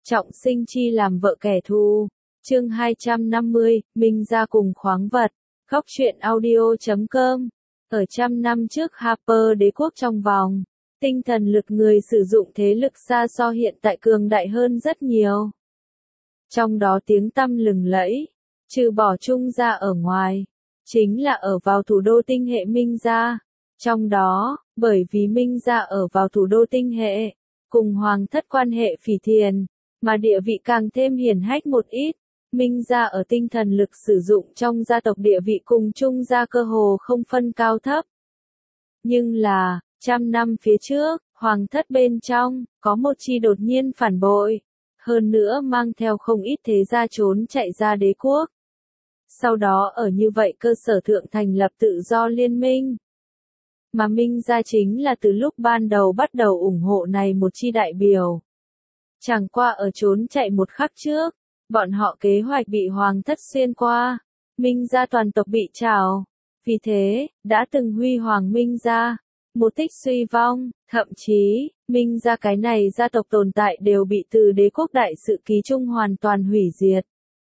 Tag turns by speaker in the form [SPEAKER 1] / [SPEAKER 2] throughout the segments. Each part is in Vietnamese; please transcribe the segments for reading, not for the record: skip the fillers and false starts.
[SPEAKER 1] Trọng sinh chi làm vợ kẻ thù. Chương 250, Minh gia cùng khoáng vật. Góc truyện audio.com. Ở trăm năm trước Harper đế quốc trong vòng, tinh thần lực người sử dụng thế lực xa so hiện tại cường đại hơn rất nhiều. Trong đó tiếng tăm lừng lẫy, trừ bỏ Trung gia ở ngoài, chính là ở vào thủ đô tinh hệ Minh gia. Trong đó, bởi vì Minh gia ở vào thủ đô tinh hệ, cùng hoàng thất quan hệ phỉ thiền, mà địa vị càng thêm hiển hách một ít. Minh gia ở tinh thần lực sử dụng trong gia tộc địa vị cùng Trung gia cơ hồ không phân cao thấp. Nhưng là, trăm năm phía trước, hoàng thất bên trong, có một chi đột nhiên phản bội. Hơn nữa mang theo không ít thế gia trốn chạy ra đế quốc. Sau đó ở như vậy cơ sở thượng thành lập tự do liên minh. Mà Minh gia chính là từ lúc ban đầu bắt đầu ủng hộ này một chi đại biểu. Chẳng qua ở trốn chạy một khắc trước, bọn họ kế hoạch bị hoàng thất xuyên qua, Minh gia toàn tộc bị trảo. Vì thế, đã từng huy hoàng Minh gia, một tích suy vong, thậm chí, Minh gia cái này gia tộc tồn tại đều bị từ đế quốc đại sự ký chung hoàn toàn hủy diệt.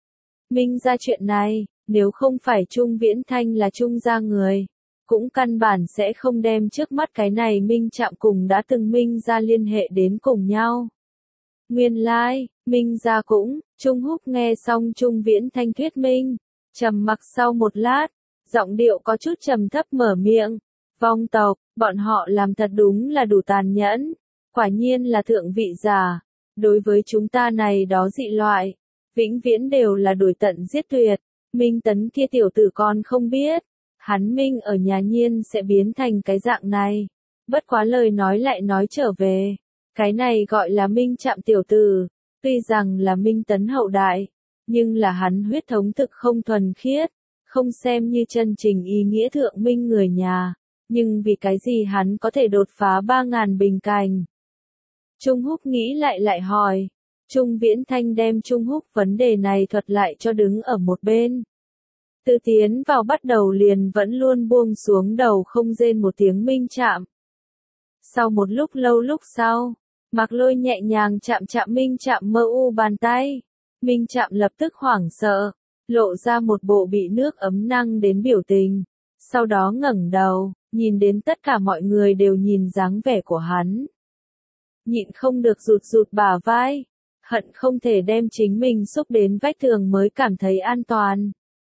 [SPEAKER 1] Minh gia chuyện này, nếu không phải Trung Viễn Thanh là Trung gia người, cũng căn bản sẽ không đem trước mắt cái này Minh Trạm cùng đã từng Minh gia liên hệ đến cùng nhau. Nguyên lai, Minh gia cũng, Trung Húc nghe xong Trung Viễn Thanh thuyết minh, trầm mặc sau một lát, giọng điệu có chút trầm thấp mở miệng, vong tộc, bọn họ làm thật đúng là đủ tàn nhẫn, quả nhiên là thượng vị giả, đối với chúng ta này đó dị loại, vĩnh viễn đều là đuổi tận giết tuyệt. Minh Tấn kia tiểu tử con không biết, hắn Minh ở nhà nhiên sẽ biến thành cái dạng này. Bất quá lời nói lại nói trở về, cái này gọi là Minh Trạm tiểu tử, tuy rằng là Minh Tấn hậu đại, nhưng là hắn huyết thống thực không thuần khiết, không xem như chân trình ý nghĩa thượng Minh người nhà, nhưng vì cái gì hắn có thể đột phá 3.000 bình cảnh. Trung Húc nghĩ lại hỏi, Trung Viễn Thanh đem Trung Húc vấn đề này thuật lại cho đứng ở một bên. Từ tiến vào bắt đầu liền vẫn luôn buông xuống đầu không rên một tiếng Minh Trạm. Sau một lúc lâu lúc sau, Mạc Lôi nhẹ nhàng chạm Minh Trạm mơ u bàn tay. Minh Trạm lập tức hoảng sợ, lộ ra một bộ bị nước ấm năng đến biểu tình. Sau đó ngẩng đầu, nhìn đến tất cả mọi người đều nhìn dáng vẻ của hắn. Nhịn không được rụt bả vai, hận không thể đem chính mình xúc đến vách tường mới cảm thấy an toàn.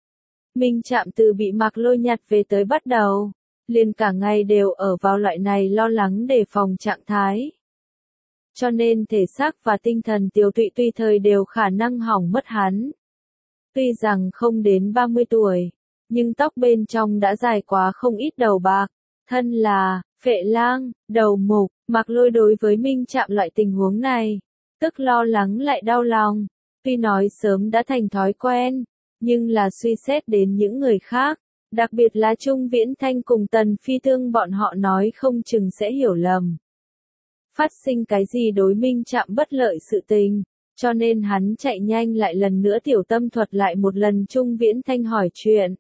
[SPEAKER 1] Minh Trạm từ bị Mạc Lôi nhặt về tới bắt đầu, liền cả ngày đều ở vào loại này lo lắng đề phòng trạng thái. Cho nên thể xác và tinh thần tiêu tụy tùy thời đều khả năng hỏng mất hắn. Tuy rằng không đến 30 tuổi, nhưng tóc bên trong đã dài quá không ít đầu bạc, thân là, phệ lang, đầu mục, Mạc Lôi đối với Minh Trạm loại tình huống này, tức lo lắng lại đau lòng, tuy nói sớm đã thành thói quen, nhưng là suy xét đến những người khác, đặc biệt là Trung Viễn Thanh cùng Tần Phi Tương bọn họ nói không chừng sẽ hiểu lầm. Phát sinh cái gì đối Minh Trạm bất lợi sự tình, cho nên hắn chạy nhanh lại lần nữa tiểu tâm thuật lại một lần Trung Viễn Thanh hỏi chuyện.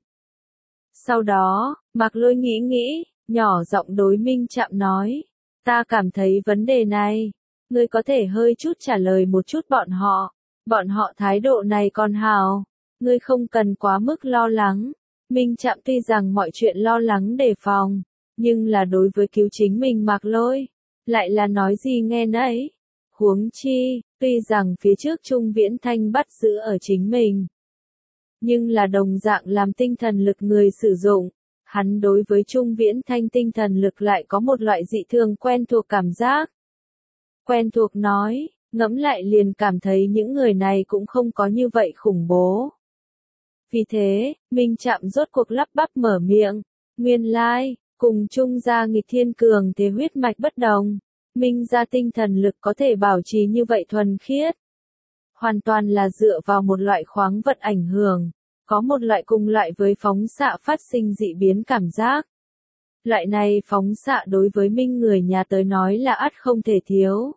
[SPEAKER 1] Sau đó, Mạc Lôi nghĩ, nhỏ giọng đối Minh Trạm nói, ta cảm thấy vấn đề này, ngươi có thể hơi chút trả lời một chút bọn họ thái độ này còn hào, ngươi không cần quá mức lo lắng. Minh Trạm tuy rằng mọi chuyện lo lắng đề phòng, nhưng là đối với cứu chính mình Mạc Lôi, lại là nói gì nghe nấy. Huống chi, tuy rằng phía trước Trung Viễn Thanh bắt giữ ở chính mình, nhưng là đồng dạng làm tinh thần lực người sử dụng, hắn đối với Trung Viễn Thanh tinh thần lực lại có một loại dị thường quen thuộc cảm giác. Quen thuộc nói, ngẫm lại liền cảm thấy những người này cũng không có như vậy khủng bố. Vì thế, Minh Trạm rốt cuộc lắp bắp mở miệng, nguyên lai, cùng Trung gia nghịch thiên cường thế huyết mạch bất đồng, Minh gia tinh thần lực có thể bảo trì như vậy thuần khiết. Hoàn toàn là dựa vào một loại khoáng vật ảnh hưởng, có một loại cùng loại với phóng xạ phát sinh dị biến cảm giác. Loại này phóng xạ đối với Minh người nhà tới nói là ắt không thể thiếu.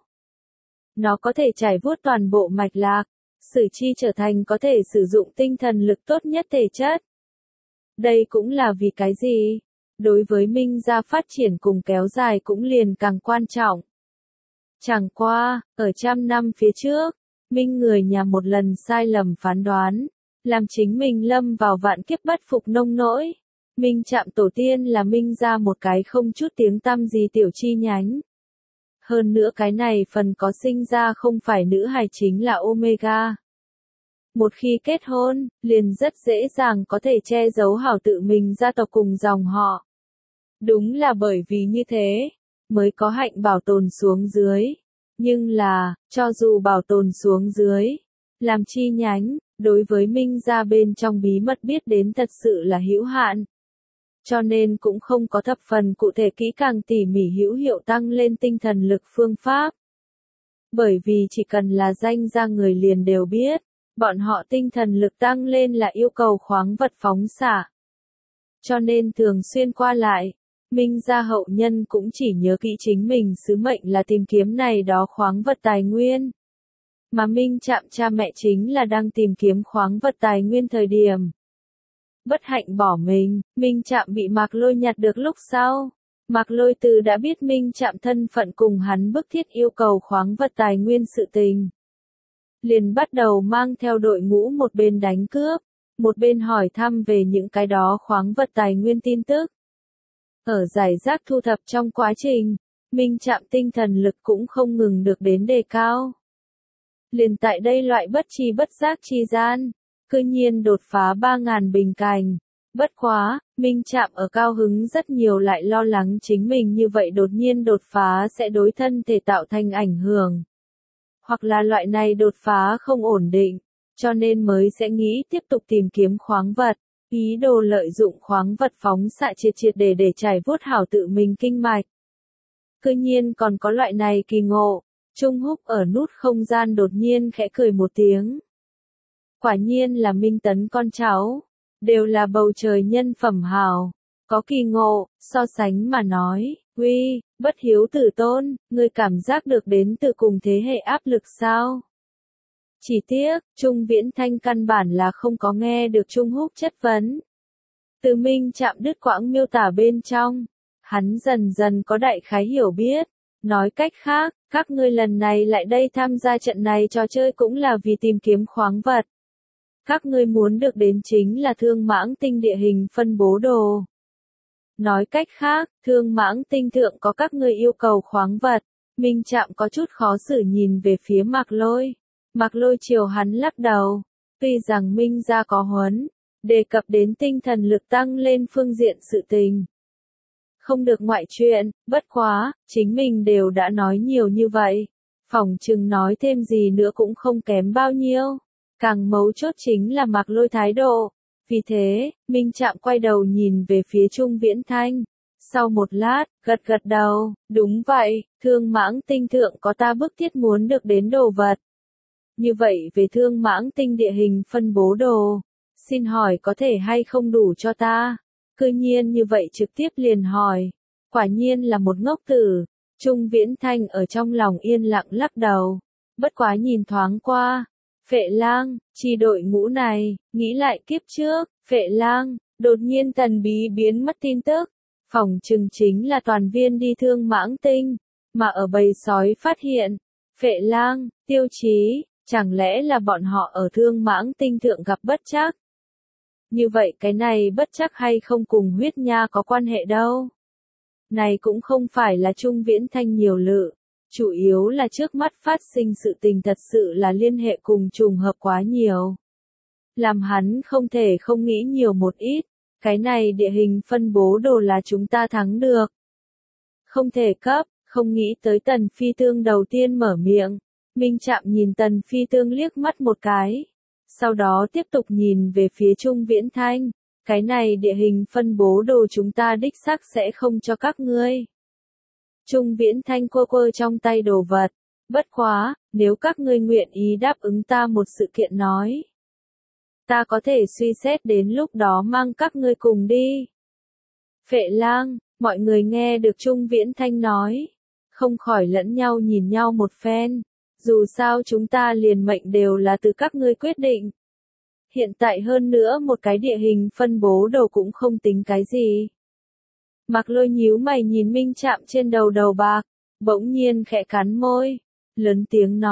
[SPEAKER 1] Nó có thể trải vuốt toàn bộ mạch lạc, sử chi trở thành có thể sử dụng tinh thần lực tốt nhất thể chất. Đây cũng là vì cái gì? Đối với Minh gia phát triển cùng kéo dài cũng liền càng quan trọng. Chẳng qua, ở trăm năm phía trước, Minh người nhà một lần sai lầm phán đoán, làm chính mình lâm vào vạn kiếp bất phục nông nỗi. Minh Trạm tổ tiên là Minh gia một cái không chút tiếng tăm gì tiểu chi nhánh. Hơn nữa cái này phần có sinh ra không phải nữ hài chính là Omega. Một khi kết hôn, liền rất dễ dàng có thể che giấu hảo tự mình gia tộc cùng dòng họ. Đúng là bởi vì như thế, mới có hạnh bảo tồn xuống dưới. Nhưng là, cho dù bảo tồn xuống dưới, làm chi nhánh, đối với Minh gia bên trong bí mật biết đến thật sự là hữu hạn. Cho nên cũng không có thập phần cụ thể kỹ càng tỉ mỉ hữu hiệu tăng lên tinh thần lực phương pháp. Bởi vì chỉ cần là danh gia người liền đều biết, bọn họ tinh thần lực tăng lên là yêu cầu khoáng vật phóng xạ. Cho nên thường xuyên qua lại, Minh gia hậu nhân cũng chỉ nhớ kỹ chính mình sứ mệnh là tìm kiếm này đó khoáng vật tài nguyên. Mà Minh Trạm cha mẹ chính là đang tìm kiếm khoáng vật tài nguyên thời điểm. Bất hạnh bỏ mình, Minh Trạm bị Mạc Lôi nhặt được lúc sau. Mạc Lôi từ đã biết Minh Trạm thân phận cùng hắn bức thiết yêu cầu khoáng vật tài nguyên sự tình. Liền bắt đầu mang theo đội ngũ một bên đánh cướp, một bên hỏi thăm về những cái đó khoáng vật tài nguyên tin tức. Ở giải rác thu thập trong quá trình, Minh Trạm tinh thần lực cũng không ngừng được đến đề cao. Liền tại đây loại bất tri bất giác chi gian, cư nhiên đột phá 3.000 bình cành. Bất quá, Minh Trạm ở cao hứng rất nhiều lại lo lắng chính mình như vậy đột nhiên đột phá sẽ đối thân thể tạo thành ảnh hưởng. Hoặc là loại này đột phá không ổn định, cho nên mới sẽ nghĩ tiếp tục tìm kiếm khoáng vật, ý đồ lợi dụng khoáng vật phóng xạ triệt để trải vuốt hảo tự mình kinh mạch. Cư nhiên còn có loại này kỳ ngộ, Trung Húc ở nút không gian đột nhiên khẽ cười một tiếng. Quả nhiên là Minh Tấn con cháu, đều là bầu trời nhân phẩm hào, có kỳ ngộ, so sánh mà nói, uy, bất hiếu tử tôn, ngươi cảm giác được đến từ cùng thế hệ áp lực sao? Chỉ tiếc, Trung Viễn Thanh căn bản là không có nghe được Trung Húc chất vấn. Từ Minh Trạm đứt quãng miêu tả bên trong, hắn dần dần có đại khái hiểu biết. Nói cách khác, các ngươi lần này lại đây tham gia trận này trò chơi cũng là vì tìm kiếm khoáng vật. Các ngươi muốn được đến chính là Thương Mãng Tinh địa hình phân bố đồ. Nói cách khác, Thương Mãng Tinh thượng có các ngươi yêu cầu khoáng vật. Minh Trạm có chút khó xử nhìn về phía Mạc Lôi. Mạc Lôi chiều hắn lắc đầu. Tuy rằng Minh gia có huấn, đề cập đến tinh thần lực tăng lên phương diện sự tình. Không được ngoại chuyện, bất quá, chính mình đều đã nói nhiều như vậy. Phỏng chừng nói thêm gì nữa cũng không kém bao nhiêu. Càng mấu chốt chính là Mạc Lôi thái độ. Vì thế, Minh Trạm quay đầu nhìn về phía Trung Viễn Thanh. Sau một lát, gật đầu, đúng vậy, Thương Mãng Tinh thượng có ta bức thiết muốn được đến đồ vật. Như vậy về Thương Mãng Tinh địa hình phân bố đồ, xin hỏi có thể hay không đủ cho ta? Cư nhiên như vậy trực tiếp liền hỏi. Quả nhiên là một ngốc tử. Trung Viễn Thanh ở trong lòng yên lặng lắc đầu. Bất quá nhìn thoáng qua. Phệ Lang, chi đội ngũ này, nghĩ lại kiếp trước, Phệ Lang, đột nhiên thần bí biến mất tin tức. Phỏng chừng chính là toàn viên đi Thương Mãng Tinh, mà ở bầy sói phát hiện. Phệ Lang, Tiêu Chí, chẳng lẽ là bọn họ ở Thương Mãng Tinh thượng gặp bất trắc? Như vậy cái này bất chắc hay không cùng huyết nha có quan hệ đâu. Này cũng không phải là Trung Viễn Thanh nhiều lự, chủ yếu là trước mắt phát sinh sự tình thật sự là liên hệ cùng trùng hợp quá nhiều. Làm hắn không thể không nghĩ nhiều một ít, cái này địa hình phân bố đồ là chúng ta thắng được. Không thể cấp, không nghĩ tới Tần Phi Tương đầu tiên mở miệng, Minh Trạm nhìn Tần Phi Tương liếc mắt một cái. Sau đó tiếp tục nhìn về phía Trung Viễn Thanh, cái này địa hình phân bố đồ chúng ta đích xác sẽ không cho các ngươi. Trung Viễn Thanh quơ trong tay đồ vật, bất quá, nếu các ngươi nguyện ý đáp ứng ta một sự kiện nói. Ta có thể suy xét đến lúc đó mang các ngươi cùng đi. Phệ Lang, mọi người nghe được Trung Viễn Thanh nói, không khỏi lẫn nhau nhìn nhau một phen. Dù sao chúng ta liền mệnh đều là từ các ngươi quyết định. Hiện tại hơn nữa một cái địa hình phân bố đồ cũng không tính cái gì. Mạc Lôi nhíu mày nhìn Minh Trạm trên đầu bạc, bỗng nhiên khẽ cắn môi, lớn tiếng nói,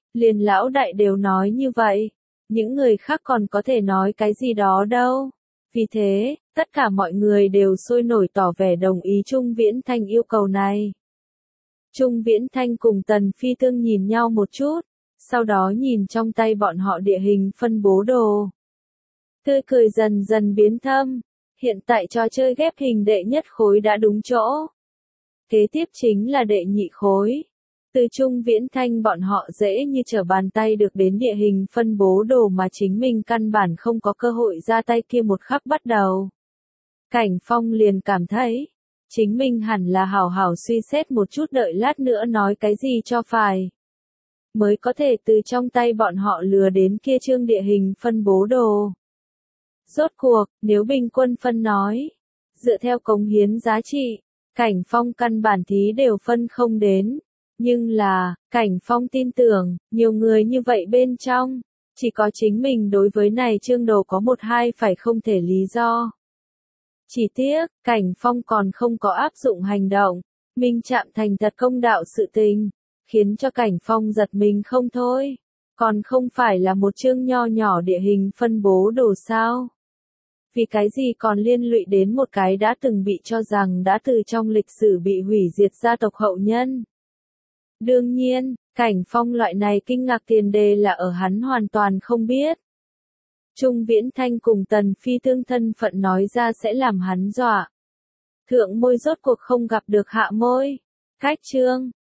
[SPEAKER 1] Liền lão đại đều nói như vậy, những người khác còn có thể nói cái gì đó đâu. Vì thế, tất cả mọi người đều sôi nổi tỏ vẻ đồng ý Trung Viễn Thanh yêu cầu này. Trung Viễn Thanh cùng Tần Phi Tương nhìn nhau một chút, sau đó nhìn trong tay bọn họ địa hình phân bố đồ. Tươi cười dần dần biến thâm, hiện tại trò chơi ghép hình đệ nhất khối đã đúng chỗ. Kế tiếp chính là đệ nhị khối. Từ Trung Viễn Thanh bọn họ dễ như trở bàn tay được đến địa hình phân bố đồ mà chính mình căn bản không có cơ hội ra tay kia một khắc bắt đầu. Cảnh Phong liền cảm thấy, chính mình hẳn là hảo hảo suy xét một chút đợi lát nữa nói cái gì cho phải. Mới có thể từ trong tay bọn họ lừa đến kia chương địa hình phân bố đồ. Rốt cuộc, nếu bình quân phân nói, dựa theo cống hiến giá trị, Cảnh Phong căn bản thí đều phân không đến. Nhưng là, Cảnh Phong tin tưởng, nhiều người như vậy bên trong, chỉ có chính mình đối với này chương đồ có một hai phải không thể lý do. Chỉ tiếc, Cảnh Phong còn không có áp dụng hành động, minh chạm thành thật công đạo sự tình, khiến cho Cảnh Phong giật mình không thôi. Còn không phải là một chương nho nhỏ địa hình phân bố đồ sao? Vì cái gì còn liên lụy đến một cái đã từng bị cho rằng đã từ trong lịch sử bị hủy diệt gia tộc hậu nhân? Đương nhiên, Cảnh Phong loại này kinh ngạc tiền đề là ở hắn hoàn toàn không biết. Trung Viễn Thanh cùng Tần Phi Tương thân phận nói ra sẽ làm hắn dọa. Thượng môi rốt cuộc không gặp được hạ môi. Cách chương,